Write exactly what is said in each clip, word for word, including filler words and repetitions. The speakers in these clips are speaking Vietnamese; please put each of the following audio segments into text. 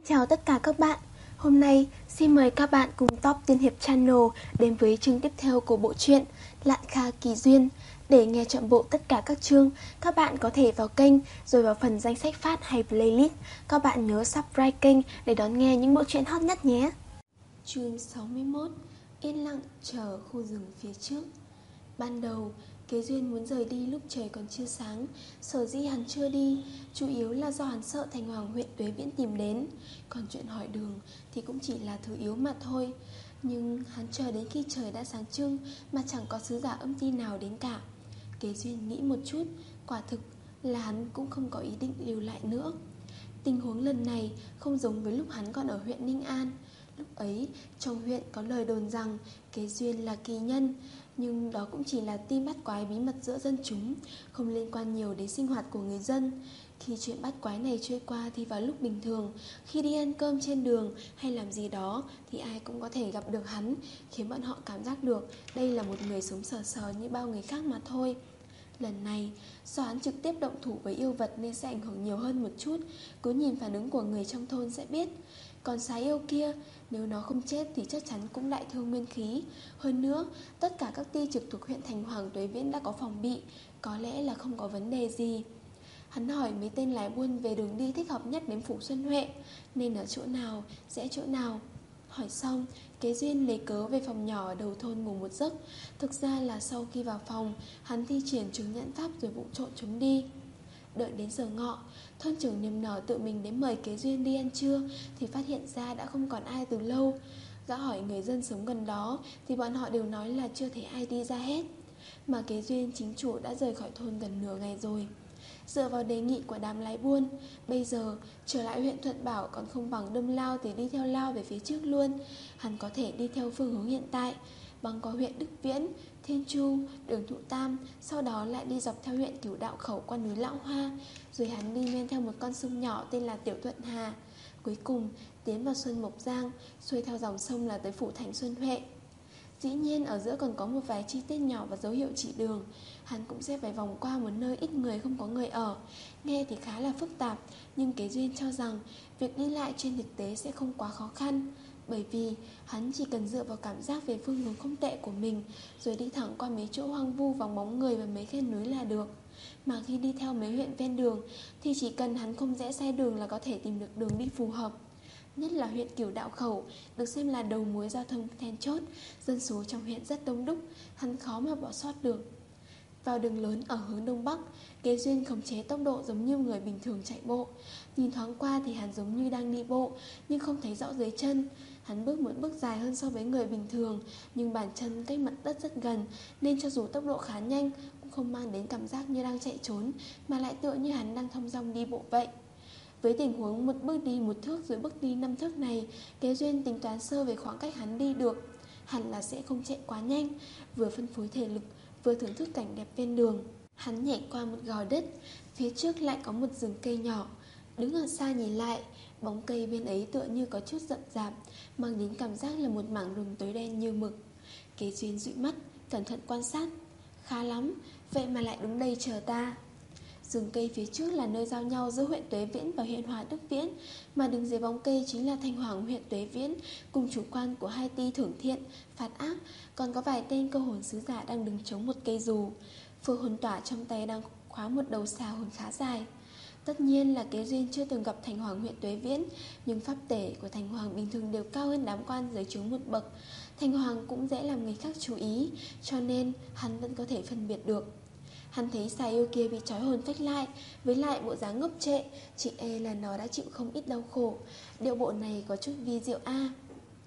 Chào tất cả các bạn. Hôm nay xin mời các bạn cùng Top Tiên Hiệp Channel đến với chương tiếp theo của bộ truyện Lạn Kha Kỳ Duyên. Để nghe trọn bộ tất cả các chương, các bạn có thể vào kênh rồi vào phần danh sách phát hay playlist. Các bạn nhớ subscribe kênh để đón nghe những bộ truyện hot nhất nhé. Chương sáu mươi mốt. Yên lặng chờ khu rừng phía trước. Ban đầu, Kế Duyên muốn rời đi lúc trời còn chưa sáng. Sở dĩ hắn chưa đi chủ yếu là do hắn sợ Thành Hoàng huyện Tuế Viễn tìm đến. Còn chuyện hỏi đường thì cũng chỉ là thứ yếu mà thôi. Nhưng hắn chờ đến khi trời đã sáng trưng mà chẳng có sứ giả âm ti nào đến cả. Kế Duyên nghĩ một chút, quả thực là hắn cũng không có ý định lưu lại nữa. Tình huống lần này không giống với lúc hắn còn ở huyện Ninh An. Lúc ấy trong huyện có lời đồn rằng Kế Duyên là kỳ nhân, nhưng đó cũng chỉ là tin bắt quái bí mật giữa dân chúng, không liên quan nhiều đến sinh hoạt của người dân. Khi chuyện bắt quái này trôi qua thì vào lúc bình thường, khi đi ăn cơm trên đường hay làm gì đó thì ai cũng có thể gặp được hắn, khiến bọn họ cảm giác được đây là một người sống sờ sờ như bao người khác mà thôi. Lần này, do hắn trực tiếp động thủ với yêu vật nên sẽ ảnh hưởng nhiều hơn một chút. Cứ nhìn phản ứng của người trong thôn sẽ biết. Còn xá yêu kia, nếu nó không chết thì chắc chắn cũng đại thương nguyên khí. Hơn nữa, tất cả các ty trực thuộc huyện Thành Hoàng Tuế Viễn đã có phòng bị, có lẽ là không có vấn đề gì. Hắn hỏi mấy tên lái buôn về đường đi thích hợp nhất đến Phủ Xuân Huệ, nên ở chỗ nào, sẽ chỗ nào. Hỏi xong, Kế Duyên lấy cớ về phòng nhỏ ở đầu thôn ngủ một giấc. Thực ra là sau khi vào phòng, hắn thi triển chứng nhãn pháp rồi vụng trộn trốn đi. Đợi đến giờ ngọ, thôn trưởng niềm nở tự mình đến mời Kế Duyên đi ăn trưa thì phát hiện ra đã không còn ai từ lâu. Gã hỏi người dân sống gần đó thì bọn họ đều nói là chưa thấy ai đi ra hết. Mà Kế Duyên chính chủ đã rời khỏi thôn gần nửa ngày rồi. Dựa vào đề nghị của đám lái buôn, bây giờ trở lại huyện Thuận Bảo còn không bằng đâm lao thì đi theo lao về phía trước luôn. Hắn có thể đi theo phương hướng hiện tại, băng qua huyện Đức Viễn, Thiên Chu, đường Thụ Tam, sau đó lại đi dọc theo huyện Cửu Đạo Khẩu qua núi Lão Hoa, rồi hắn đi men theo một con sông nhỏ tên là Tiểu Thuận Hà. Cuối cùng tiến vào Xuân Mộc Giang, xuôi theo dòng sông là tới phủ thành Xuân Huệ. Dĩ nhiên ở giữa còn có một vài chi tiết nhỏ và dấu hiệu chỉ đường. Hắn cũng sẽ phải vòng qua một nơi ít người không có người ở. Nghe thì khá là phức tạp, nhưng Kế Duyên cho rằng việc đi lại trên thực tế sẽ không quá khó khăn. Bởi vì hắn chỉ cần dựa vào cảm giác về phương hướng không tệ của mình, rồi đi thẳng qua mấy chỗ hoang vu vắng bóng người và mấy khe núi là được. Mà khi đi theo mấy huyện ven đường thì chỉ cần hắn không rẽ sai đường là có thể tìm được đường đi phù hợp. Nhất là huyện Cửu Đạo Khẩu, được xem là đầu mối giao thông then chốt, dân số trong huyện rất đông đúc, hắn khó mà bỏ sót được. Vào đường lớn ở hướng đông bắc, Kế Duyên khống chế tốc độ giống như người bình thường chạy bộ. Nhìn thoáng qua thì hắn giống như đang đi bộ, nhưng không thấy rõ dưới chân. Hắn bước một bước dài hơn so với người bình thường, nhưng bàn chân cách mặt đất rất gần, nên cho dù tốc độ khá nhanh cũng không mang đến cảm giác như đang chạy trốn, mà lại tựa như hắn đang thong dong đi bộ vậy. Với tình huống một bước đi một thước rồi bước đi năm thước này, Kế Duyên tính toán sơ về khoảng cách hắn đi được. Hẳn là sẽ không chạy quá nhanh, vừa phân phối thể lực, vừa thưởng thức cảnh đẹp ven đường. Hắn nhảy qua một gò đất, phía trước lại có một rừng cây nhỏ. Đứng ở xa nhìn lại, bóng cây bên ấy tựa như có chút rậm rạp, mang đến cảm giác là một mảng rừng tối đen như mực. Kế Duyên dụi mắt, cẩn thận quan sát. Khá lắm, vậy mà lại đứng đây chờ ta. Rừng cây phía trước là nơi giao nhau giữa huyện Tuế Viễn và huyện Hòa Đức Viễn, mà đứng dưới bóng cây chính là Thanh Hoàng huyện Tuế Viễn cùng chủ quan của hai ty Thưởng Thiện, Phạt Ác, còn có vài tên cơ hồn sứ giả đang đứng chống một cây dù. Phù hồn tỏa trong tay đang khóa một đầu xà hồn khá dài. Tất nhiên là Kế Duyên chưa từng gặp Thành Hoàng huyện Tuế Viễn, nhưng pháp tể của Thành Hoàng bình thường đều cao hơn đám quan dưới trướng một bậc. Thành Hoàng cũng dễ làm người khác chú ý, cho nên hắn vẫn có thể phân biệt được. Hắn thấy xà yêu kia bị trói hồn phách lại, với lại bộ dáng ngốc trệ, chị e là nó đã chịu không ít đau khổ. Điệu bộ này có chút vi diệu a. À.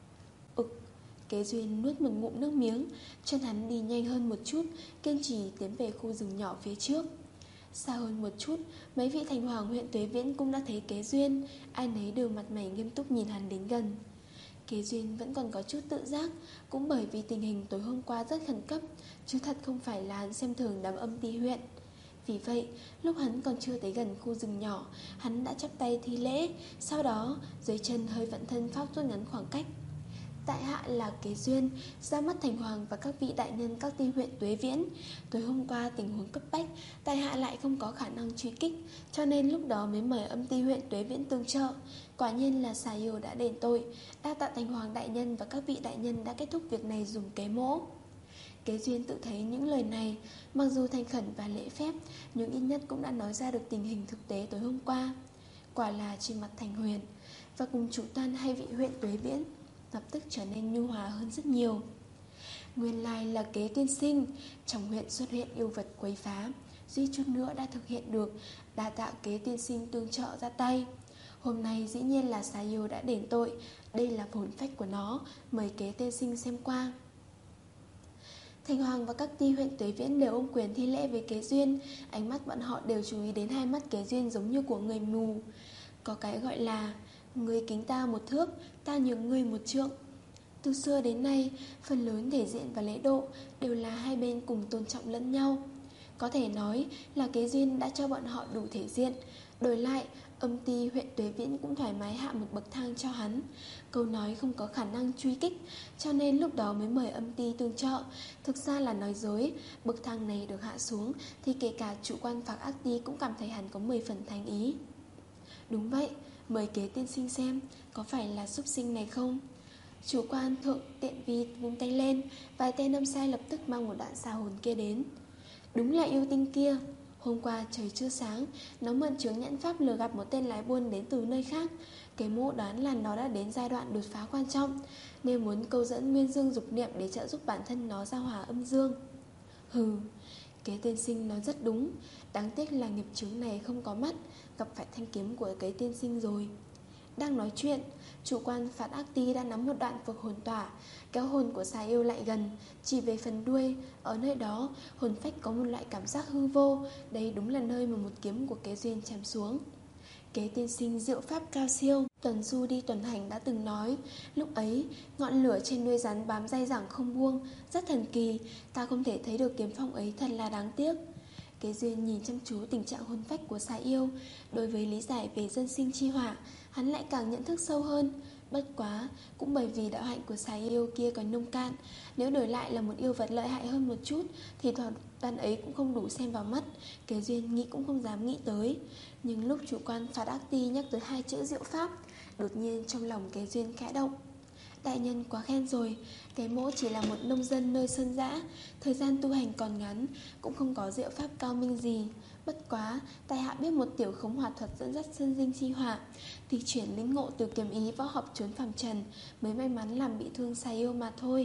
Ực, Kế Duyên nuốt một ngụm nước miếng, chân hắn đi nhanh hơn một chút, kiên trì tiến về khu rừng nhỏ phía trước. Xa hơn một chút, mấy vị Thành Hoàng huyện Tuế Viễn cũng đã thấy Kế Duyên, ai nấy đều mặt mày nghiêm túc nhìn hắn đến gần. Kế Duyên vẫn còn có chút tự giác, cũng bởi vì tình hình tối hôm qua rất khẩn cấp, chứ thật không phải là hắn xem thường đám âm ty huyện. Vì vậy, lúc hắn còn chưa tới gần khu rừng nhỏ, hắn đã chắp tay thi lễ, sau đó dưới chân hơi vận thân pháp rút ngắn khoảng cách. Tại hạ là Kế Duyên, ra mắt thành hoàng và các vị đại nhân các ti huyện Tuế Viễn. Tối hôm qua tình huống cấp bách, tại hạ lại không có khả năng truy kích, cho nên lúc đó mới mời âm ti huyện Tuế Viễn tương trợ. Quả nhiên là xà yêu đã đền tội. Đa tạ thành hoàng đại nhân và các vị đại nhân đã kết thúc việc này dùng kế mỗ. Kế Duyên tự thấy những lời này, mặc dù thành khẩn và lễ phép, nhưng ít nhất cũng đã nói ra được tình hình thực tế tối hôm qua. Quả là trên mặt Thành Huyền và cùng chủ toàn hai vị huyện Tuế Viễn lập tức trở nên nhu hòa hơn rất nhiều. Nguyên lai là Kế tiên sinh, trong huyện xuất hiện yêu vật quấy phá, duy chút nữa đã thực hiện được, đa tạ Kế tiên sinh tương trợ ra tay. Hôm nay dĩ nhiên là xà yêu đã đền tội, đây là hồn phách của nó, mời Kế tiên sinh xem qua. Thành hoàng và các ti huyện Tuế Viễn đều ôm quyền thi lễ với Kế Duyên, ánh mắt bọn họ đều chú ý đến hai mắt Kế Duyên giống như của người mù. Có cái gọi là người kính ta một thước, ta nhường ngươi một trượng. Từ xưa đến nay, phần lớn thể diện và lễ độ đều là hai bên cùng tôn trọng lẫn nhau. Có thể nói là Kế Duyên đã cho bọn họ đủ thể diện. Đổi lại, âm ty huyện Tuế Viễn cũng thoải mái hạ một bậc thang cho hắn. Câu nói không có khả năng truy kích, cho nên lúc đó mới mời âm ty tương trợ. Thực ra là nói dối, bậc thang này được hạ xuống thì kể cả chủ quan Phạc Ác Ty cũng cảm thấy hắn có mười phần thành ý. Đúng vậy, mời Kế tiên sinh xem, có phải là súc sinh này không? Chủ quan thượng tiện vi vung tay lên, vài tên âm sai lập tức mang một đoạn xà hồn kia đến. Đúng là yêu tinh kia. Hôm qua trời chưa sáng, nó mượn chướng nhãn pháp lừa gặp một tên lái buôn đến từ nơi khác. Cái mô đoán là nó đã đến giai đoạn đột phá quan trọng, nên muốn câu dẫn nguyên dương dục niệm để trợ giúp bản thân nó giao hòa âm dương. Hừ, Kế tiên sinh nói rất đúng. Đáng tiếc là nghiệp chướng này không có mắt, gặp phải thanh kiếm của Kế tiên sinh rồi. Đang nói chuyện, chủ quan Phạt Ác Ty đã nắm một đoạn vực hồn tỏa, kéo hồn của xà yêu lại gần, chỉ về phần đuôi. Ở nơi đó, hồn phách có một loại cảm giác hư vô. Đây đúng là nơi mà một kiếm của Kế Duyên chém xuống. Kế tiên sinh diệu pháp cao siêu. Tuần Du đi tuần hành đã từng nói, lúc ấy ngọn lửa trên đuôi rắn bám dai dẳng không buông, rất thần kỳ. Ta không thể thấy được kiếm phong ấy, thật là đáng tiếc. Kế Duyên nhìn chăm chú tình trạng hồn phách của xà yêu. Đối với lý giải về dân sinh chi hỏa, hắn lại càng nhận thức sâu hơn. Bất quá, cũng bởi vì đạo hạnh của xà yêu kia còn nông cạn, nếu đổi lại là một yêu vật lợi hại hơn một chút thì thuật văn ấy cũng không đủ xem vào mắt. Kế Duyên nghĩ cũng không dám nghĩ tới. Nhưng lúc chủ quan Phạt Ác Ty nhắc tới hai chữ diệu pháp, đột nhiên trong lòng Kế Duyên khẽ động. Đại nhân quá khen rồi, cái mỗ chỉ là một nông dân nơi sơn dã, thời gian tu hành còn ngắn, cũng không có diệu pháp cao minh gì. Bất quá, tại hạ biết một tiểu khống hỏa thuật dẫn dắt sơn dinh chi hỏa, thì chuyển lĩnh ngộ từ kiếm ý võ học trốn phàm trần, mới may mắn làm bị thương xà yêu mà thôi.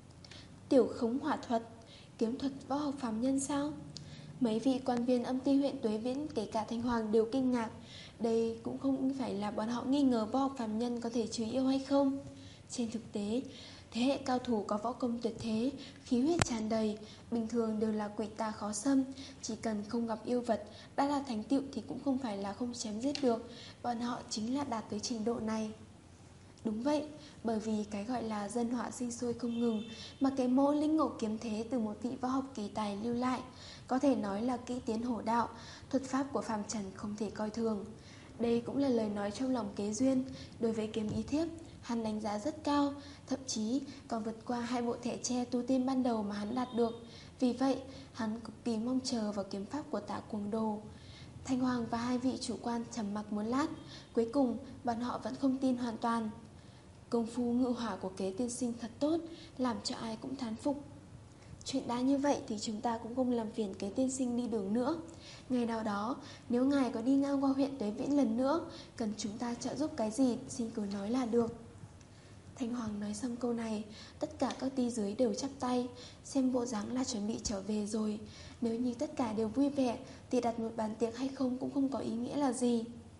Tiểu khống hỏa thuật, kiếm thuật võ học phàm nhân sao? Mấy vị quan viên âm ty huyện Tuế Viễn, kể cả Thanh Hoàng đều kinh ngạc. Đây cũng không phải là bọn họ nghi ngờ võ học phàm nhân có thể trừ yêu hay không. Trên thực tế, thế hệ cao thủ có võ công tuyệt thế, khí huyết tràn đầy, bình thường đều là quỷ tà khó xâm. Chỉ cần không gặp yêu vật, đã là thành tựu thì cũng không phải là không chém giết được. Bọn họ chính là đạt tới trình độ này. Đúng vậy, bởi vì cái gọi là dân họa sinh sôi không ngừng, mà cái mô lĩnh ngộ kiếm thế từ một vị võ học kỳ tài lưu lại, có thể nói là kỹ tiến hổ đạo, thuật pháp của phàm trần không thể coi thường. Đây cũng là lời nói trong lòng Kế Duyên. Đối với kiếm ý thiếp, hắn đánh giá rất cao, thậm chí còn vượt qua hai bộ thẻ tre tu tiên ban đầu mà hắn đạt được. Vì vậy, hắn cực kỳ mong chờ vào kiếm pháp của Tả Cuồng Đồ. Thanh Hoàng và hai vị chủ quan trầm mặc một lát, cuối cùng bọn họ vẫn không tin hoàn toàn. Công phu ngự hỏa của Kế tiên sinh thật tốt, làm cho ai cũng thán phục. Chuyện đã như vậy thì chúng ta cũng không làm phiền Kế tiên sinh đi đường nữa. Ngày nào đó, nếu ngài có đi ngang qua huyện Tuế Viễn lần nữa, cần chúng ta trợ giúp cái gì, xin cứ nói là được. Thanh Hoàng nói xong câu này, tất cả các ty dưới đều chắp tay, xem bộ dáng là chuẩn bị trở về rồi. Nếu như tất cả đều vui vẻ thì đặt một bàn tiệc hay không cũng không có ý nghĩa là gì.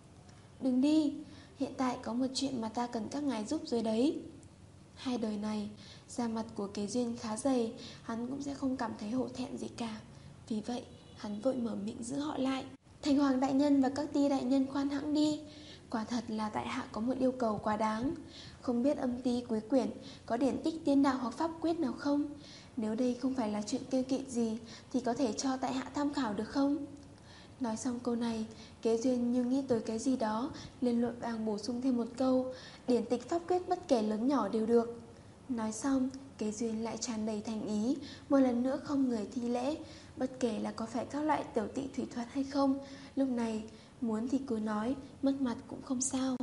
Đừng đi, hiện tại có một chuyện mà ta cần các ngài giúp rồi đấy. Hai đời này, da mặt của Kế Duyên khá dày, hắn cũng sẽ không cảm thấy hổ thẹn gì cả. Vì vậy, hắn vội mở miệng giữ họ lại. Thành Hoàng đại nhân và các ty đại nhân khoan hãng đi. Quả thật là tại hạ có một yêu cầu quá đáng. Không biết âm ty Quý Quyển có điển tích tiên đạo hoặc pháp quyết nào không? Nếu đây không phải là chuyện kiêng kỵ gì thì có thể cho tại hạ tham khảo được không? Nói xong câu này, Kế Duyên như nghĩ tới cái gì đó, liền lội vàng bổ sung thêm một câu: điển tịch pháp quyết bất kể lớn nhỏ đều được. Nói xong, Kế Duyên lại tràn đầy thành ý, một lần nữa không người thi lễ. Bất kể là có phải các loại tiểu tị thủy thuật hay không, lúc này muốn thì cứ nói, mất mặt cũng không sao.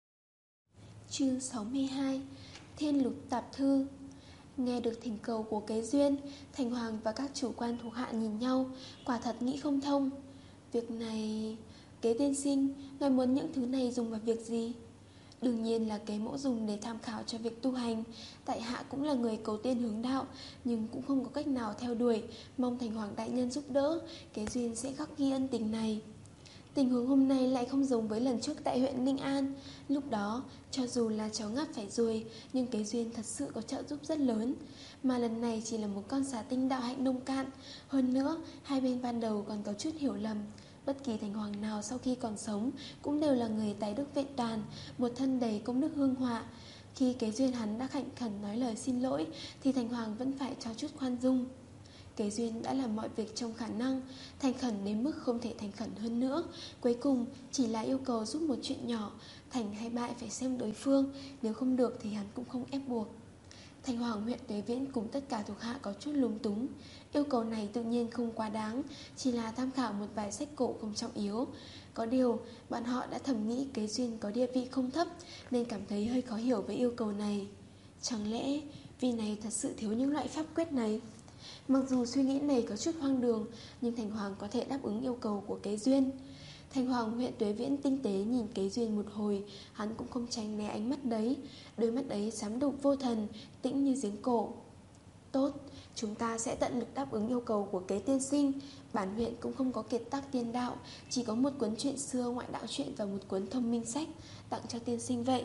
Chương sáu mươi hai. Thiên Lục Tạp Thư. Nghe được thỉnh cầu của Kế Duyên, Thành Hoàng và các chủ quan thuộc hạ nhìn nhau, quả thật nghĩ không thông. Việc này... Kế tiên sinh, ngài muốn những thứ này dùng vào việc gì? Đương nhiên là Kế mẫu dùng để tham khảo cho việc tu hành. Tại hạ cũng là người cầu tiên hướng đạo, nhưng cũng không có cách nào theo đuổi. Mong Thành Hoàng đại nhân giúp đỡ, Kế Duyên sẽ khắc ghi ân tình này. Tình huống hôm nay lại không giống với lần trước tại huyện Ninh An. Lúc đó, cho dù là cháu ngáp phải ruồi, nhưng Kế Duyên thật sự có trợ giúp rất lớn. Mà lần này chỉ là một con xà tinh đạo hạnh nông cạn. Hơn nữa, hai bên ban đầu còn có chút hiểu lầm. Bất kỳ Thành Hoàng nào sau khi còn sống cũng đều là người tài đức vẹn toàn, một thân đầy công đức hương họa. Khi Kế Duyên hắn đã khạnh khẩn nói lời xin lỗi, thì Thành Hoàng vẫn phải cho chút khoan dung. Kế Duyên đã làm mọi việc trong khả năng, thành khẩn đến mức không thể thành khẩn hơn nữa. Cuối cùng chỉ là yêu cầu giúp một chuyện nhỏ, thành hay bại phải xem đối phương, nếu không được thì hắn cũng không ép buộc. Thành Hoàng huyện Tuế Viễn cùng tất cả thuộc hạ có chút lúng túng. Yêu cầu này tự nhiên không quá đáng, chỉ là tham khảo một vài sách cổ không trọng yếu. Có điều, bọn họ đã thầm nghĩ Kế Duyên có địa vị không thấp, nên cảm thấy hơi khó hiểu với yêu cầu này. Chẳng lẽ vì này thật sự thiếu những loại pháp quyết này? Mặc dù suy nghĩ này có chút hoang đường, nhưng Thành Hoàng có thể đáp ứng yêu cầu của Kế Duyên. Thành Hoàng huyện Tuế Viễn tinh tế nhìn Kế Duyên một hồi, hắn cũng không tránh né ánh mắt đấy. Đôi mắt ấy sám đục vô thần, tĩnh như giếng cổ. Tốt, chúng ta sẽ tận lực đáp ứng yêu cầu của Kế tiên sinh. Bản huyện cũng không có kiệt tác tiên đạo, chỉ có một cuốn truyện xưa ngoại đạo truyện và một cuốn thông minh sách, tặng cho tiên sinh vậy.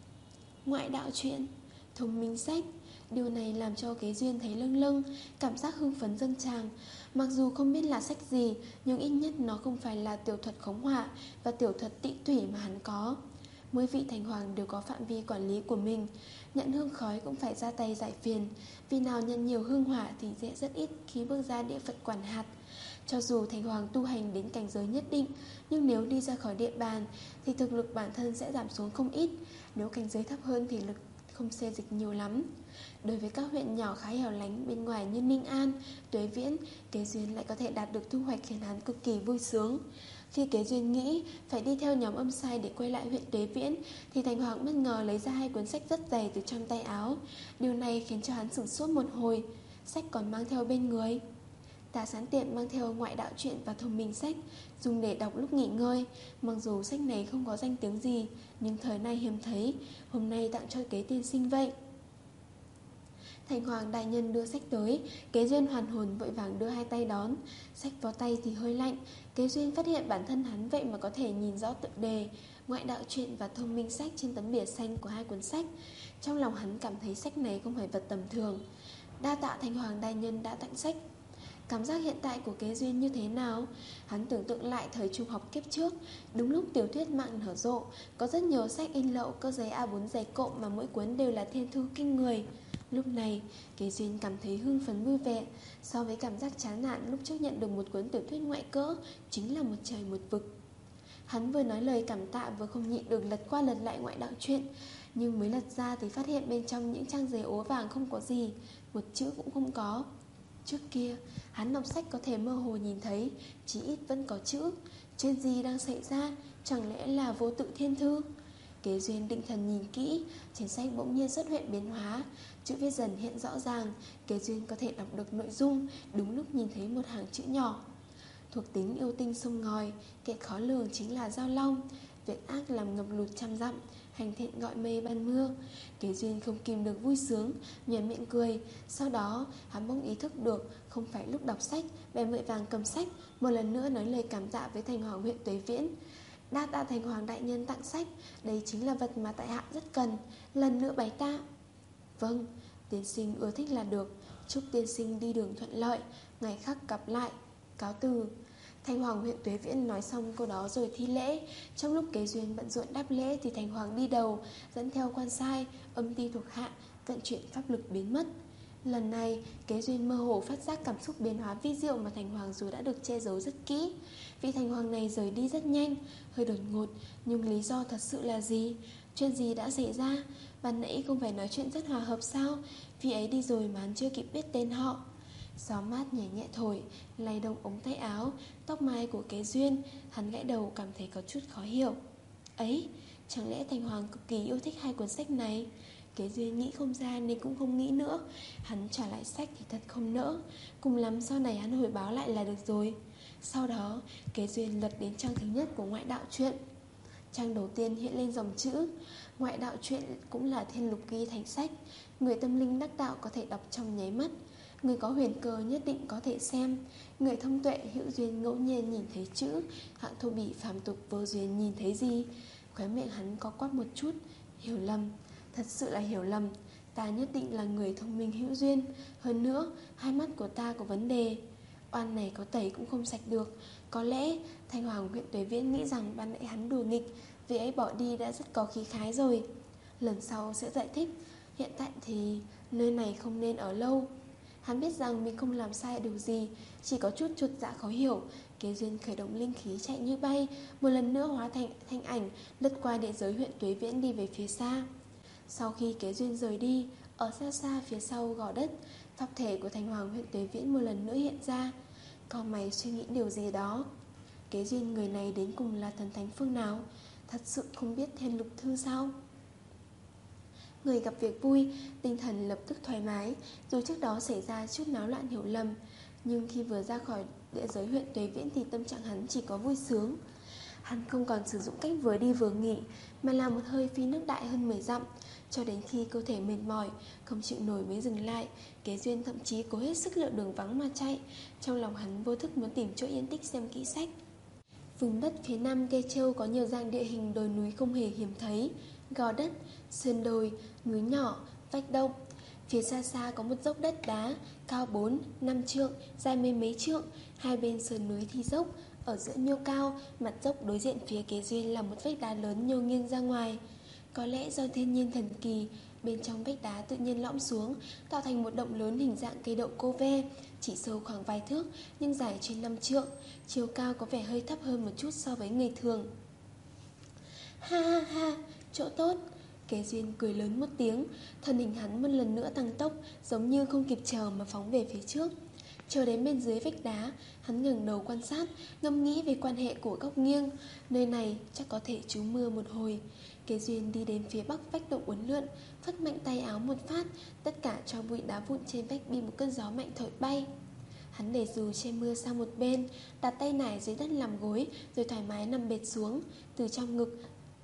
Ngoại đạo truyện, thông minh sách. Điều này làm cho Kế Duyên thấy lâng lâng, cảm giác hưng phấn dâng tràn. Mặc dù không biết là sách gì, nhưng ít nhất nó không phải là tiểu thuật khống họa và tiểu thuật tị thủy mà hắn có. Mỗi vị thành hoàng đều có phạm vi quản lý của mình. Nhận hương khói cũng phải ra tay giải phiền, vì nào nhận nhiều hương hỏa thì sẽ rất ít khi bước ra địa phận quản hạt. Cho dù thành hoàng tu hành đến cảnh giới nhất định, nhưng nếu đi ra khỏi địa bàn thì thực lực bản thân sẽ giảm xuống không ít. Nếu cảnh giới thấp hơn thì lực không xê dịch nhiều lắm. Đối với các huyện nhỏ khá hẻo lánh bên ngoài như Ninh An, Tuế Viễn, Kế Duyên lại có thể đạt được thu hoạch khiến hắn cực kỳ vui sướng. Khi Kế Duyên nghĩ phải đi theo nhóm âm sai để quay lại huyện Tuế Viễn, thì Thành Hoàng bất ngờ lấy ra hai cuốn sách rất dày từ trong tay áo. Điều này khiến cho hắn sửng sốt một hồi. Sách còn mang theo bên người. Ta sẵn tiện mang theo ngoại đạo truyện và thông minh sách, dùng để đọc lúc nghỉ ngơi. Mặc dù sách này không có danh tiếng gì, nhưng thời nay hiếm thấy, hôm nay tặng cho Kế tiên sinh vậy. Thành Hoàng đại nhân đưa sách tới, Kế Duyên hoàn hồn vội vàng đưa hai tay đón. Sách vào tay thì hơi lạnh. Kế Duyên phát hiện bản thân hắn vậy mà có thể nhìn rõ tựa đề, ngoại đạo truyện và thông minh sách trên tấm bìa xanh của hai cuốn sách. Trong lòng hắn cảm thấy sách này không phải vật tầm thường. Đa tạ Thành Hoàng đại nhân đã tặng sách. Cảm giác hiện tại của Kế Duyên như thế nào? Hắn tưởng tượng lại thời trung học kiếp trước, đúng lúc tiểu thuyết mạng nở rộ, có rất nhiều sách in lậu, cơ giấy A bốn dày cộm mà mỗi cuốn đều là thiên thư kinh người. Lúc này, Kế Duyên cảm thấy hưng phấn vui vẻ. So với cảm giác chán nản lúc trước nhận được một cuốn tiểu thuyết ngoại cỡ, chính là một trời một vực. Hắn vừa nói lời cảm tạ vừa không nhịn được lật qua lật lại ngoại đạo truyện, nhưng mới lật ra thì phát hiện bên trong những trang giấy ố vàng không có gì, một chữ cũng không có. Trước kia, hắn đọc sách có thể mơ hồ nhìn thấy, chỉ ít vẫn có chữ. Chuyện gì đang xảy ra? Chẳng lẽ là vô tự thiên thư? Kế Duyên định thần nhìn kỹ, trên sách bỗng nhiên xuất hiện biến hóa, chữ viết dần hiện rõ ràng. Kế Duyên có thể đọc được nội dung, đúng lúc nhìn thấy một hàng chữ nhỏ. Thuộc tính yêu tinh sông ngòi, kẻ khó lường chính là Giao Long. Việc ác làm ngập lụt trăm dặm, hành thiện gọi mây ban mưa. Kế Duyên không kìm được vui sướng, nhoẻn miệng cười. Sau đó hắn bỗng ý thức được không phải lúc đọc sách, bèn vội vàng cầm sách, một lần nữa nói lời cảm tạ với Thành Hoàng huyện Tuế Viễn. Đa tạ Thành Hoàng đại nhân tặng sách, đây chính là vật mà tại hạ rất cần, lần nữa bái tạ. Vâng, tiên sinh ưa thích là được. Chúc tiên sinh đi đường thuận lợi, ngày khác gặp lại. Cáo từ. Thành Hoàng huyện Tuế Viễn nói xong câu đó rồi thi lễ. Trong lúc Kế Duyên bận rộn đáp lễ thì Thành Hoàng đi đầu, dẫn theo quan sai, âm ti thuộc hạ, vận chuyển pháp lực biến mất. Lần này, Kế Duyên mơ hồ phát giác cảm xúc biến hóa vi diệu mà Thành Hoàng dù đã được che giấu rất kỹ. Vị Thành Hoàng này rời đi rất nhanh, hơi đột ngột, nhưng lý do thật sự là gì? Chuyện gì đã xảy ra? Ban nãy không phải nói chuyện rất hòa hợp sao? Vì ấy đi rồi mà hắn chưa kịp biết tên họ. Gió mát nhẹ nhẹ thổi, lay động ống tay áo, tóc mai của Kế Duyên. Hắn gãi đầu cảm thấy có chút khó hiểu. Ấy, chẳng lẽ Thành Hoàng cực kỳ yêu thích hai cuốn sách này? Kế Duyên nghĩ không ra nên cũng không nghĩ nữa. Hắn trả lại sách thì thật không nỡ. Cùng lắm sau này hắn hồi báo lại là được rồi. Sau đó Kế Duyên lật đến trang thứ nhất của ngoại đạo truyện. Trang đầu tiên hiện lên dòng chữ: ngoại đạo truyện cũng là thiên lục ghi thành sách. Người tâm linh đắc đạo có thể đọc trong nháy mắt. Người có huyền cơ nhất định có thể xem. Người thông tuệ hữu duyên ngẫu nhiên nhìn thấy chữ. Hạng thô bỉ phàm tục vô duyên nhìn thấy gì? Khóe miệng hắn có quắp một chút. Hiểu lầm, thật sự là hiểu lầm. Ta nhất định là người thông minh hữu duyên. Hơn nữa, hai mắt của ta có vấn đề. Oan này có tẩy cũng không sạch được. Có lẽ Thanh Hoàng huyện Tuế Viễn nghĩ rằng ban nãy hắn đùa nghịch, vì ấy bỏ đi đã rất có khí khái rồi. Lần sau sẽ giải thích. Hiện tại thì nơi này không nên ở lâu. Hắn biết rằng mình không làm sai điều gì, chỉ có chút chột dạ khó hiểu. Kế Duyên khởi động linh khí chạy như bay, một lần nữa hóa thành thanh ảnh, lướt qua địa giới huyện Tuế Viễn đi về phía xa. Sau khi Kế Duyên rời đi, ở xa xa phía sau gò đất, pháp thể của Thành Hoàng huyện Tuế Viễn một lần nữa hiện ra. Cau mày suy nghĩ điều gì đó. Kế Duyên người này đến cùng là thần thánh phương nào? Thật sự không biết Thiên Lục Thư sao? Người gặp việc vui, tinh thần lập tức thoải mái. Dù trước đó xảy ra chút náo loạn hiểu lầm, nhưng khi vừa ra khỏi địa giới huyện Tuế Viễn thì tâm trạng hắn chỉ có vui sướng. Hắn không còn sử dụng cách vừa đi vừa nghỉ, mà là một hơi phi nước đại hơn mười dặm, cho đến khi cơ thể mệt mỏi, không chịu nổi mới dừng lại. Kế Duyên thậm chí cố hết sức lựa đường vắng mà chạy. Trong lòng hắn vô thức muốn tìm chỗ yên tích xem kỹ sách. Vùng đất phía nam Kê Châu có nhiều dạng địa hình đồi núi không hề hiếm thấy: gò đất, sườn đồi, núi nhỏ, vách động. Phía xa xa có một dốc đất đá cao bốn, năm trượng, dài mấy mấy trượng. Hai bên sườn núi thì dốc, ở giữa nhô cao, mặt dốc đối diện phía Kế Duyên là một vách đá lớn nhô nghiêng ra ngoài. Có lẽ do thiên nhiên thần kỳ, bên trong vách đá tự nhiên lõm xuống, tạo thành một động lớn hình dạng cây đậu cô ve, chỉ sâu khoảng vài thước nhưng dài trên năm trượng, chiều cao có vẻ hơi thấp hơn một chút so với người thường. Ha ha ha, chỗ tốt. Kế Duyên cười lớn một tiếng, thân hình hắn một lần nữa tăng tốc, giống như không kịp chờ mà phóng về phía trước. Chờ đến bên dưới vách đá, hắn ngẩng đầu quan sát, ngẫm nghĩ về quan hệ của góc nghiêng. Nơi này chắc có thể trú mưa một hồi. Kế Duyên đi đến phía bắc vách động uốn lượn, phất mạnh tay áo một phát, tất cả tro bụi đá vụn trên vách bị một cơn gió mạnh thổi bay. Hắn để dù che mưa sang một bên, đặt tay nải dưới đất làm gối, rồi thoải mái nằm bệt xuống. Từ trong ngực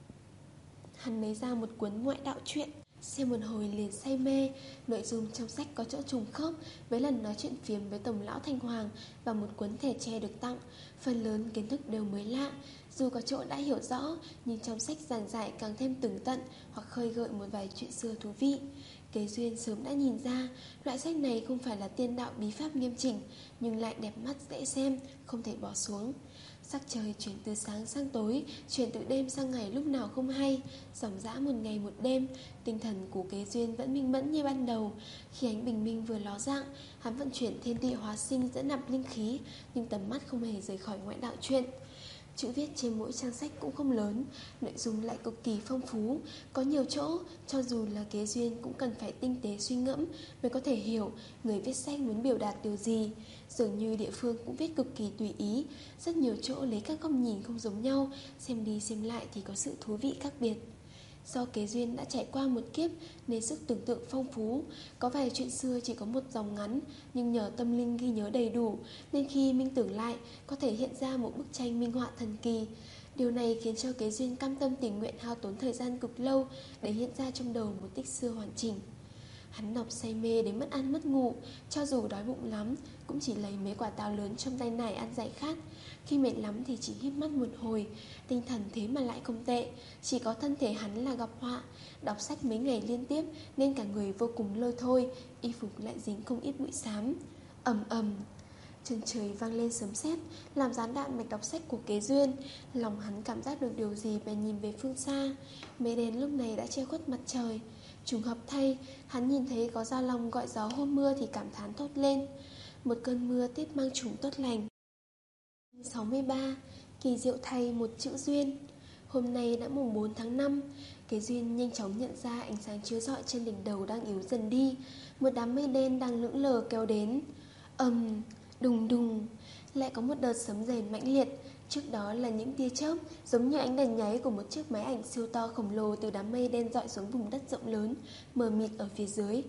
hắn lấy ra một cuốn ngoại đạo truyện, xem một hồi liền say mê. Nội dung trong sách có chỗ trùng khớp với lần nói chuyện phiếm với Tổng lão Thanh Hoàng và một cuốn thẻ tre được tặng. Phần lớn kiến thức đều mới lạ, dù có chỗ đã hiểu rõ, nhưng trong sách giảng giải càng thêm tường tận hoặc khơi gợi một vài chuyện xưa thú vị. Kế Duyên sớm đã nhìn ra, loại sách này không phải là tiên đạo bí pháp nghiêm chỉnh, nhưng lại đẹp mắt dễ xem, không thể bỏ xuống. Sắc trời chuyển từ sáng sang tối, chuyển từ đêm sang ngày lúc nào không hay, dòng dã một ngày một đêm. Tinh thần của Kế Duyên vẫn minh mẫn như ban đầu. Khi ánh bình minh vừa ló dạng, hắn vận chuyển thiên địa hóa sinh dẫn nạp linh khí, nhưng tầm mắt không hề rời khỏi ngoại đạo truyện. Chữ viết trên mỗi trang sách cũng không lớn, nội dung lại cực kỳ phong phú. Có nhiều chỗ, cho dù là Kế Duyên cũng cần phải tinh tế suy ngẫm mới có thể hiểu người viết sách muốn biểu đạt điều gì. Dường như địa phương cũng viết cực kỳ tùy ý, rất nhiều chỗ lấy các góc nhìn không giống nhau, xem đi xem lại thì có sự thú vị khác biệt. Do Kế Duyên đã trải qua một kiếp nên sức tưởng tượng phong phú. Có vài chuyện xưa chỉ có một dòng ngắn, nhưng nhờ tâm linh ghi nhớ đầy đủ nên khi minh tưởng lại có thể hiện ra một bức tranh minh họa thần kỳ. Điều này khiến cho Kế Duyên cam tâm tình nguyện hao tốn thời gian cực lâu để hiện ra trong đầu một tích xưa hoàn chỉnh. Hắn đọc say mê đến mất ăn mất ngủ, cho dù đói bụng lắm cũng chỉ lấy mấy quả táo lớn trong tay nải ăn giải khát. Khi mệt lắm thì chỉ híp mắt một hồi. Tinh thần thế mà lại không tệ, chỉ có thân thể hắn là gặp họa. Đọc sách mấy ngày liên tiếp nên cả người vô cùng lôi thôi, y phục lại dính không ít bụi xám. Ầm ầm, chân trời vang lên sấm sét, làm gián đoạn mạch đọc sách của Kế Duyên. Lòng hắn cảm giác được điều gì bèn nhìn về phương xa. Mây đen lúc này đã che khuất mặt trời. Trùng hợp thay, hắn nhìn thấy có dao long gọi gió hôm mưa thì cảm thán thốt lên. Một cơn mưa tiếp mang trùng tốt lành. Sáu mươi ba. Kỳ diệu thay một chữ duyên. Hôm nay đã mùng bốn tháng năm. Kế Duyên nhanh chóng nhận ra ánh sáng chiếu rọi trên đỉnh đầu đang yếu dần đi. Một đám mây đen đang lững lờ kéo đến. Ầm, đùng đùng. Lại có một đợt sấm rền mãnh liệt. Trước đó là những tia chớp giống như ánh đèn nháy của một chiếc máy ảnh siêu to khổng lồ từ đám mây đen dọi xuống vùng đất rộng lớn mờ mịt ở phía dưới.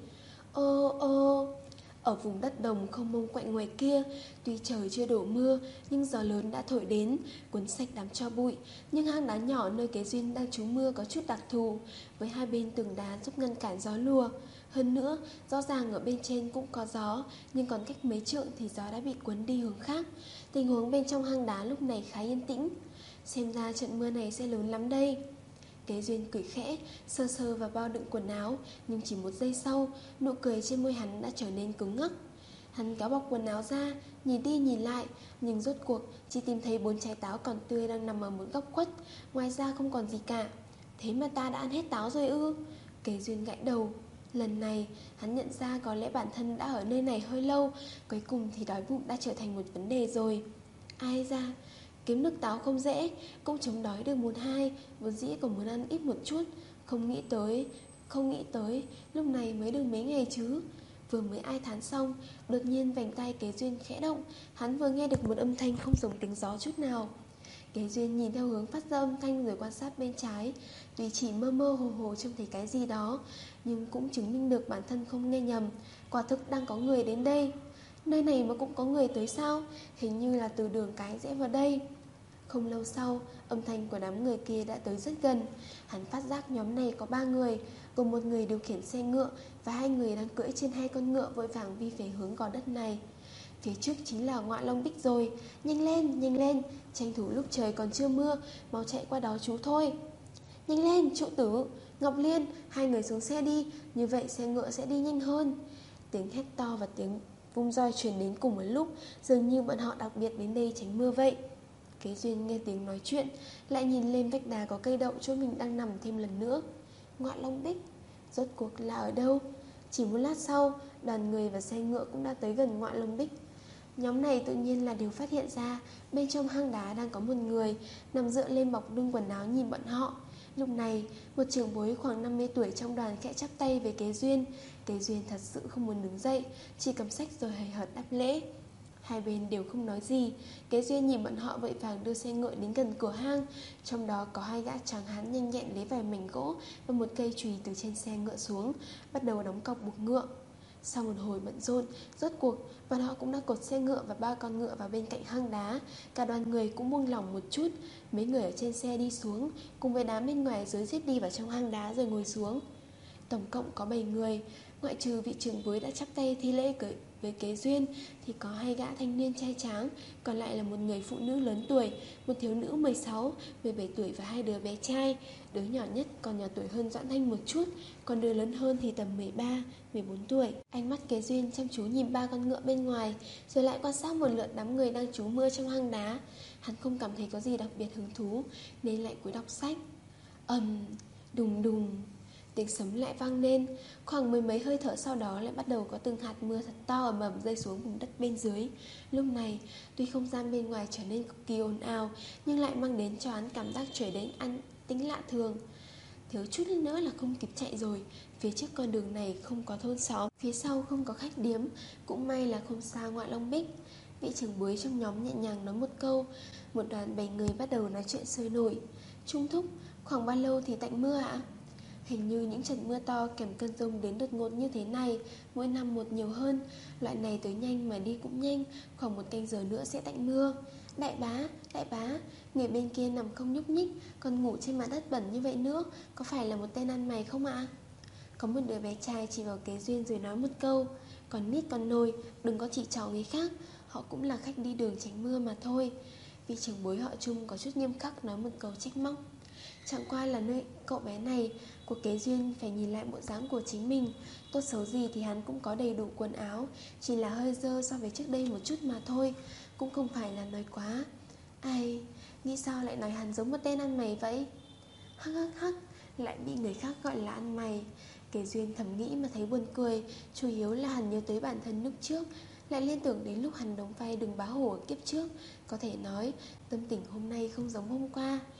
Ô ô. Ở vùng đất đồng không mông quạnh ngoài kia, tuy trời chưa đổ mưa nhưng gió lớn đã thổi đến, cuốn sạch đám tro bụi. Nhưng hang đá nhỏ nơi Kế Duyên đang trú mưa có chút đặc thù, với hai bên tường đá giúp ngăn cản gió lùa. Hơn nữa, rõ ràng ở bên trên cũng có gió, nhưng còn cách mấy trượng thì gió đã bị cuốn đi hướng khác. Tình huống bên trong hang đá lúc này khá yên tĩnh. Xem ra trận mưa này sẽ lớn lắm đây. Kế Duyên cười khẽ, sơ sơ vào bao đựng quần áo, nhưng chỉ một giây sau, nụ cười trên môi hắn đã trở nên cứng ngắc. Hắn kéo bọc quần áo ra, nhìn đi nhìn lại, nhưng rốt cuộc chỉ tìm thấy bốn trái táo còn tươi đang nằm ở một góc khuất, ngoài ra không còn gì cả. Thế mà ta đã ăn hết táo rồi ư? Kế Duyên gãi đầu. Lần này, hắn nhận ra có lẽ bản thân đã ở nơi này hơi lâu, cuối cùng thì đói bụng đã trở thành một vấn đề rồi. Ai ra, kiếm nước táo không dễ, cũng chống đói được một hai, vốn dĩ còn muốn ăn ít một chút. Không nghĩ tới, không nghĩ tới, lúc này mới được mấy ngày chứ. Vừa mới ai thán xong, đột nhiên vành tay Kế Duyên khẽ động. Hắn vừa nghe được một âm thanh không giống tiếng gió chút nào. Kế Duyên nhìn theo hướng phát ra âm thanh rồi quan sát bên trái. Tuy chỉ mơ mơ hồ hồ trông thấy cái gì đó, nhưng cũng chứng minh được bản thân không nghe nhầm. Quả thực đang có người đến đây. Nơi này mà cũng có người tới sao? Hình như là từ đường cái rẽ vào đây. Không lâu sau, âm thanh của đám người kia đã tới rất gần. Hắn phát giác nhóm này có ba người, gồm một người điều khiển xe ngựa và hai người đang cưỡi trên hai con ngựa vội vàng đi về hướng gò đất này. Phía trước chính là Ngọa Long Bích rồi. Nhanh lên, nhanh lên, tranh thủ lúc trời còn chưa mưa, mau chạy qua đó chú thôi. Nhanh lên, trụ tử, Ngọc Liên, hai người xuống xe đi, như vậy xe ngựa sẽ đi nhanh hơn. Tiếng hét to và tiếng vung roi truyền đến cùng một lúc, dường như bọn họ đặc biệt đến đây tránh mưa vậy. Kế Duyên nghe tiếng nói chuyện, lại nhìn lên vách đá có cây đậu chỗ mình đang nằm thêm lần nữa. Ngọa Long Bích, rốt cuộc là ở đâu? Chỉ một lát sau, đoàn người và xe ngựa cũng đã tới gần Ngọa Long Bích. Nhóm này tự nhiên là đều phát hiện ra bên trong hang đá đang có một người nằm dựa lên bọc lưng quần áo nhìn bọn họ. Lúc này, một trưởng bối khoảng năm mươi tuổi trong đoàn khẽ chắp tay với Kế Duyên. Kế Duyên thật sự không muốn đứng dậy, chỉ cầm sách rồi hời hợt đáp lễ. Hai bên đều không nói gì. Kế Duyên nhìn bọn họ vội vàng đưa xe ngựa đến gần cửa hang. Trong đó có hai gã tráng hán nhanh nhẹn lấy vài mảnh gỗ và một cây chùy từ trên xe ngựa xuống, bắt đầu đóng cọc buộc ngựa. Sau một hồi bận rộn, rốt cuộc bọn họ cũng đã cột xe ngựa và ba con ngựa vào bên cạnh hang đá. Cả đoàn người cũng buông lỏng một chút. Mấy người ở trên xe đi xuống, cùng với đám bên ngoài rối rít đi vào trong hang đá rồi ngồi xuống. Tổng cộng có bảy người, ngoại trừ vị trưởng bối đã chắp tay thi lễ với Kế Duyên thì có hai gã thanh niên trai tráng, còn lại là một người phụ nữ lớn tuổi, một thiếu nữ mười sáu, mười bảy tuổi và hai đứa bé trai. Đứa nhỏ nhất còn nhỏ tuổi hơn Doãn Thanh một chút, còn đứa lớn hơn thì tầm mười ba, mười bốn tuổi. Ánh mắt Kế Duyên chăm chú nhìn ba con ngựa bên ngoài, rồi lại quan sát một lượt đám người đang trú mưa trong hang đá. Hắn không cảm thấy có gì đặc biệt hứng thú nên lại cúi đọc sách. Ầm, đùng đùng. Tiếng sấm lại vang lên. Khoảng mười mấy hơi thở sau đó lại bắt đầu có từng hạt mưa thật to ầm ầm rơi xuống vùng đất bên dưới. Lúc này, tuy không gian bên ngoài trở nên cực kỳ ồn ào, nhưng lại mang đến cho hắn cảm giác trời đến an tĩnh lạ thường. Thiếu chút nữa là không kịp chạy rồi. Phía trước con đường này không có thôn xóm, phía sau không có khách điếm. Cũng may là không xa Ngọa Long Bích. Vị trưởng bối trong nhóm nhẹ nhàng nói một câu. Một đoàn bảy người bắt đầu nói chuyện sôi nổi. Trung thúc, khoảng bao lâu thì tạnh mưa ạ? Hình như những trận mưa to kèm cơn giông đến đột ngột như thế này mỗi năm một nhiều hơn. Loại này tới nhanh mà đi cũng nhanh, khoảng một canh giờ nữa sẽ tạnh mưa. Đại bá, đại bá, người bên kia nằm không nhúc nhích, còn ngủ trên mặt đất bẩn như vậy nữa, có phải là một tên ăn mày không ạ? Có một đứa bé trai chỉ vào Kế Duyên rồi nói một câu. Còn nít con nồi, đừng có chỉ trỏ người khác, họ cũng là khách đi đường tránh mưa mà thôi. Vị trưởng bối họ Trung có chút nghiêm khắc nói một câu trách móc. Chẳng qua là nơi cậu bé này của Kế Duyên phải nhìn lại bộ dáng của chính mình. Tốt xấu gì thì hắn cũng có đầy đủ quần áo, chỉ là hơi dơ so với trước đây một chút mà thôi, cũng không phải là nói quá. Ai, nghĩ sao lại nói hắn giống một tên ăn mày vậy? Hắc hắc hắc, lại bị người khác gọi là ăn mày. Kế Duyên thầm nghĩ mà thấy buồn cười. Chủ yếu là hắn nhớ tới bản thân lúc trước, lại liên tưởng đến lúc hắn đóng vai Đường Bá Hổ ở kiếp trước. Có thể nói tâm tình hôm nay không giống hôm qua.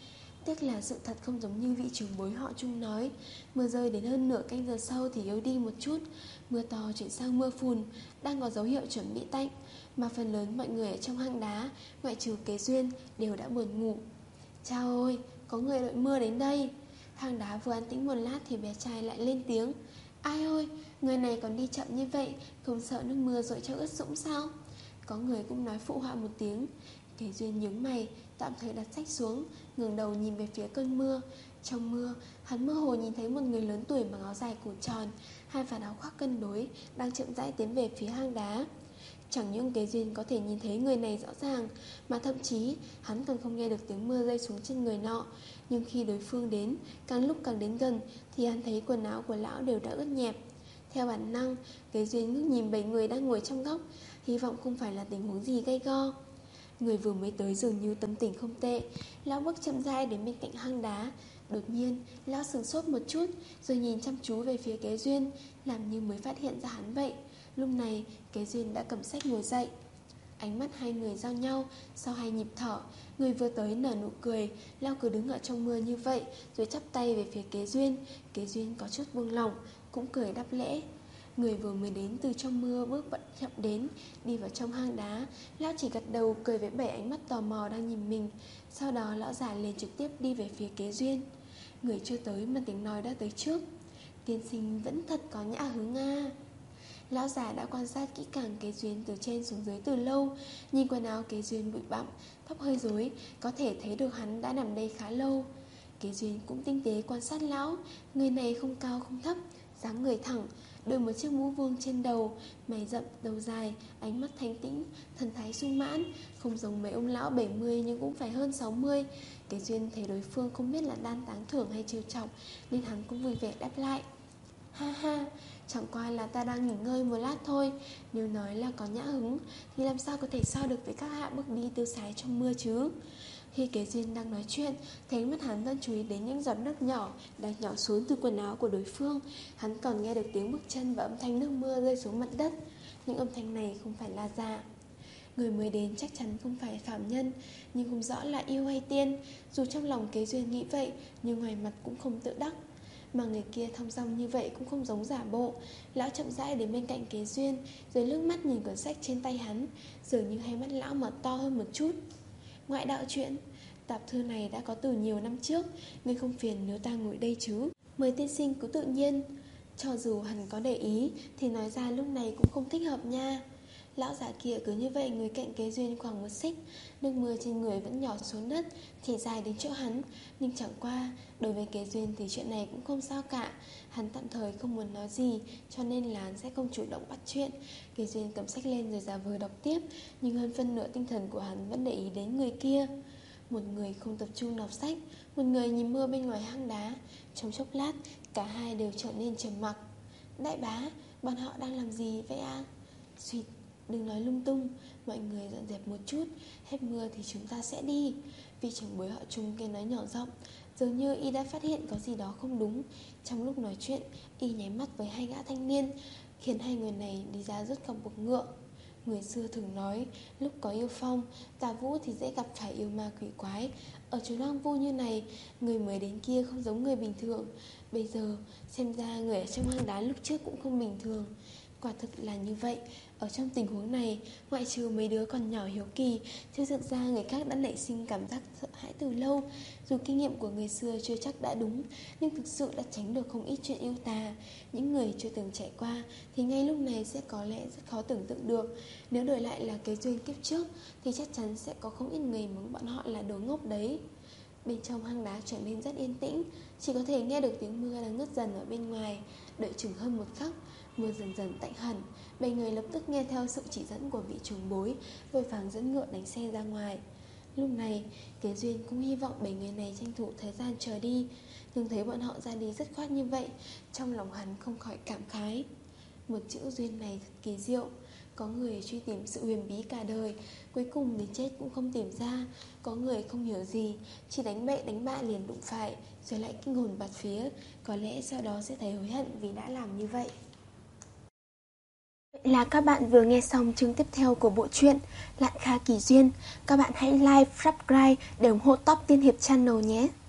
Tiếc là sự thật không giống như vị trưởng bối họ Trung nói. Mưa rơi đến hơn nửa canh giờ sau thì yếu đi một chút. Mưa to chuyển sang mưa phùn, đang có dấu hiệu chuẩn bị tạnh. Mà phần lớn mọi người ở trong hang đá, ngoại trừ Kế Duyên, đều đã buồn ngủ. Chao ơi, có người đội mưa đến đây. Hang đá vừa an tĩnh một lát thì bé trai lại lên tiếng. Ai ơi, người này còn đi chậm như vậy, không sợ nước mưa dội cho ướt sũng sao? Có người cũng nói phụ họa một tiếng. Kế Duyên nhướng mày, tạm thời đặt sách xuống, ngẩng đầu nhìn về phía cơn mưa. Trong mưa, hắn mơ hồ nhìn thấy một người lớn tuổi mặc áo dài cổ tròn, hai vạt áo khoác cân đối, đang chậm rãi tiến về phía hang đá. Chẳng những Kế Duyên có thể nhìn thấy người này rõ ràng, mà thậm chí hắn còn không nghe được tiếng mưa rơi xuống trên người nọ. Nhưng khi đối phương đến, càng lúc càng đến gần, thì hắn thấy quần áo của lão đều đã ướt nhẹp. Theo bản năng, Kế Duyên ngước nhìn bảy người đang ngồi trong góc, hy vọng không phải là tình huống gì gay go. Người vừa mới tới dường như tâm tình không tệ. Lão bước chậm rãi đến bên cạnh hang đá. Đột nhiên, lão sửng sốt một chút, rồi nhìn chăm chú về phía Kế Duyên, làm như mới phát hiện ra hắn vậy. Lúc này, Kế Duyên đã cầm sách ngồi dậy. Ánh mắt hai người giao nhau. Sau hai nhịp thở, người vừa tới nở nụ cười. Lão cứ đứng ở trong mưa như vậy, rồi chắp tay về phía Kế Duyên. Kế Duyên có chút buông lỏng, cũng cười đáp lễ. Người vừa mới đến từ trong mưa bước bận chậm đến, đi vào trong hang đá. Lão chỉ gật đầu cười với bảy ánh mắt tò mò đang nhìn mình. Sau đó lão già liền trực tiếp đi về phía Kế Duyên. Người chưa tới mà tiếng nói đã tới trước. Tiên sinh vẫn thật có nhã hứng a. Lão già đã quan sát kỹ càng Kế Duyên từ trên xuống dưới từ lâu. Nhìn quần áo Kế Duyên bụi bặm, tóc hơi rối, có thể thấy được hắn đã nằm đây khá lâu. Kế Duyên cũng tinh tế quan sát lão. Người này không cao không thấp, dáng người thẳng, đội một chiếc mũ vuông trên đầu, mày rậm, đầu dài, ánh mắt thanh tĩnh, thần thái sung mãn. Không giống mấy ông lão bảy mươi nhưng cũng phải hơn sáu mươi. Kế Duyên thấy đối phương không biết là đang tán thưởng hay trêu chọc, nên hắn cũng vui vẻ đáp lại. Ha ha, chẳng qua là ta đang nghỉ ngơi một lát thôi. Nếu nói là có nhã hứng thì làm sao có thể so được với các hạ bước đi tiêu sái trong mưa chứ. Khi Kế Duyên đang nói chuyện, thấy mắt hắn vẫn chú ý đến những giọt nước nhỏ đang nhỏ xuống từ quần áo của đối phương. Hắn còn nghe được tiếng bước chân và âm thanh nước mưa rơi xuống mặt đất. Những âm thanh này không phải là giả. Người mới đến chắc chắn không phải phàm nhân, nhưng không rõ là yêu hay tiên. Dù trong lòng Kế Duyên nghĩ vậy, nhưng ngoài mặt cũng không tự đắc. Mà người kia thong dong như vậy cũng không giống giả bộ. Lão chậm rãi đến bên cạnh Kế Duyên, rồi lướt mắt nhìn cuốn sách trên tay hắn. Dường như hai mắt lão mở to hơn một chút. Ngoại đạo truyện, tạp thư này đã có từ nhiều năm trước. Ngươi không phiền nếu ta ngồi đây chứ? Mời tiên sinh cứ tự nhiên. Cho dù hắn có để ý thì nói ra lúc này cũng không thích hợp nha. Lão già kia cứ như vậy ngồi cạnh Kế Duyên khoảng một xích. Nước mưa trên người vẫn nhỏ xuống đất, thì dài đến chỗ hắn. Nhưng chẳng qua, đối với Kế Duyên thì chuyện này cũng không sao cả. Hắn tạm thời không muốn nói gì, cho nên là hắn sẽ không chủ động bắt chuyện. Kế Duyên cầm sách lên rồi giả vờ đọc tiếp, nhưng hơn phân nửa tinh thần của hắn vẫn để ý đến người kia. Một người không tập trung đọc sách, một người nhìn mưa bên ngoài hang đá. Trong chốc lát, cả hai đều trở nên trầm mặc. Đại bá, bọn họ đang làm gì vậy ạ? À? Xuyệt, đừng nói lung tung. Mọi người dọn dẹp một chút, hết mưa thì chúng ta sẽ đi. Vị trưởng bối họ Trung kia nói nhỏ giọng, dường như y đã phát hiện có gì đó không đúng. Trong lúc nói chuyện, y nháy mắt với hai gã thanh niên, khiến hai người này đi ra rút cọc buộc ngựa. Người xưa thường nói, lúc có yêu phong, tà vũ thì dễ gặp phải yêu ma quỷ quái. Ở chốn hoang vu như này, người mới đến kia không giống người bình thường. Bây giờ, xem ra người ở trong hang đá lúc trước cũng không bình thường. Quả thực là như vậy. Ở trong tình huống này, ngoại trừ mấy đứa còn nhỏ hiếu kỳ, chứ thực ra người khác đã nảy sinh cảm giác sợ hãi từ lâu. Dù kinh nghiệm của người xưa chưa chắc đã đúng, nhưng thực sự đã tránh được không ít chuyện yêu tà. Những người chưa từng trải qua thì ngay lúc này sẽ có lẽ rất khó tưởng tượng được. Nếu đổi lại là Kế Duyên kiếp trước thì chắc chắn sẽ có không ít người mắng bọn họ là đồ ngốc đấy. Bên trong hang đá trở nên rất yên tĩnh, chỉ có thể nghe được tiếng mưa đang ngớt dần ở bên ngoài. Đợi chừng hơn một khắc, mưa dần dần tạnh hẳn. Bảy người lập tức nghe theo sự chỉ dẫn của vị trưởng bối, vội vàng dẫn ngựa đánh xe ra ngoài. Lúc này, Kế Duyên cũng hy vọng bảy người này tranh thủ thời gian chờ đi, nhưng thấy bọn họ ra đi rất khoát như vậy, trong lòng hắn không khỏi cảm khái. Một chữ duyên này thật kỳ diệu. Có người truy tìm sự huyền bí cả đời, cuối cùng đến chết cũng không tìm ra. Có người không hiểu gì, chỉ đánh bậy đánh bạ liền đụng phải, rồi lại kinh hồn bạt phía. Có lẽ sau đó sẽ thấy hối hận vì đã làm như vậy. Vậy là các bạn vừa nghe xong chương tiếp theo của bộ truyện Lạn Kha Kỳ Duyên. Các bạn hãy like, subscribe để ủng hộ Top Tiên Hiệp Channel nhé.